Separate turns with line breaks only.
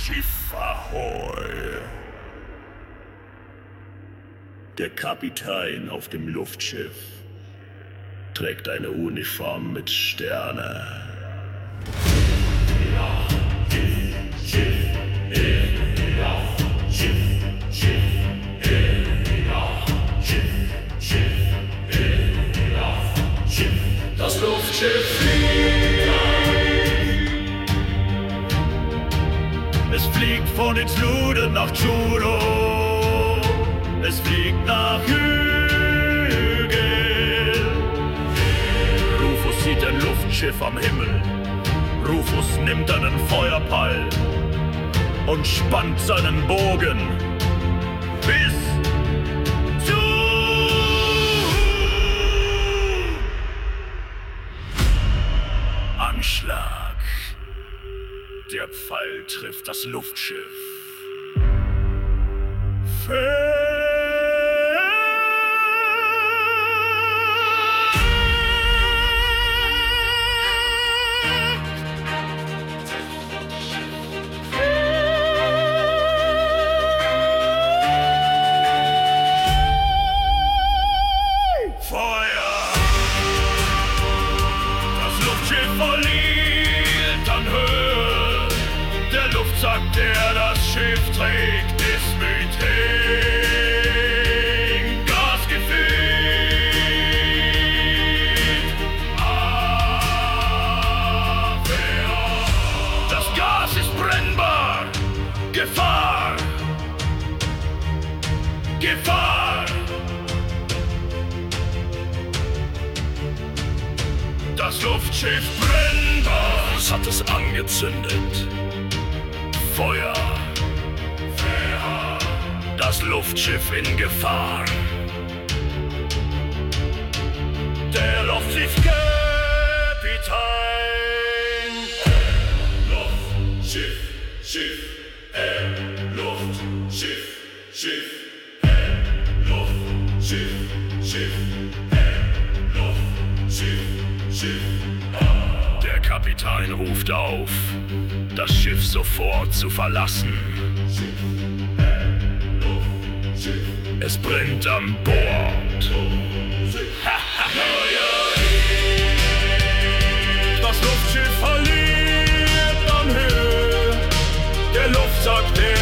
Schiff Ahoi! Der Kapitän auf dem Luftschiff trägt eine Uniform mit Sterne.
Das Luftschiff fliegt.
Es fliegt von Itsluden nach Judo. Es fliegt nach Hügel. Rufus sieht ein Luftschiff am Himmel. Rufus nimmt einen Feuerpall und spannt seinen Bogen bis zu Anschlag. Der Pfeil trifft das Luftschiff.
Rucksack, der das Schiff trägt, ist mit Gas gefüllt. Abwehr. Das Gas ist brennbar. Gefahr! Gefahr! Das Luftschiff brennbar.
Was hat es angezündet? Feuer. Das Luftschiff in Gefahr.
Der Luftschiffkapitän. Luftschiff, Schiff, Luftschiff, Schiff, Luftschiff, Schiff, Luftschiff, Schiff.
Der Kapitän ruft auf, das Schiff sofort zu verlassen. Es brennt an Bord.
Das Luftschiff verliert an Höhe. Der Luftsack, der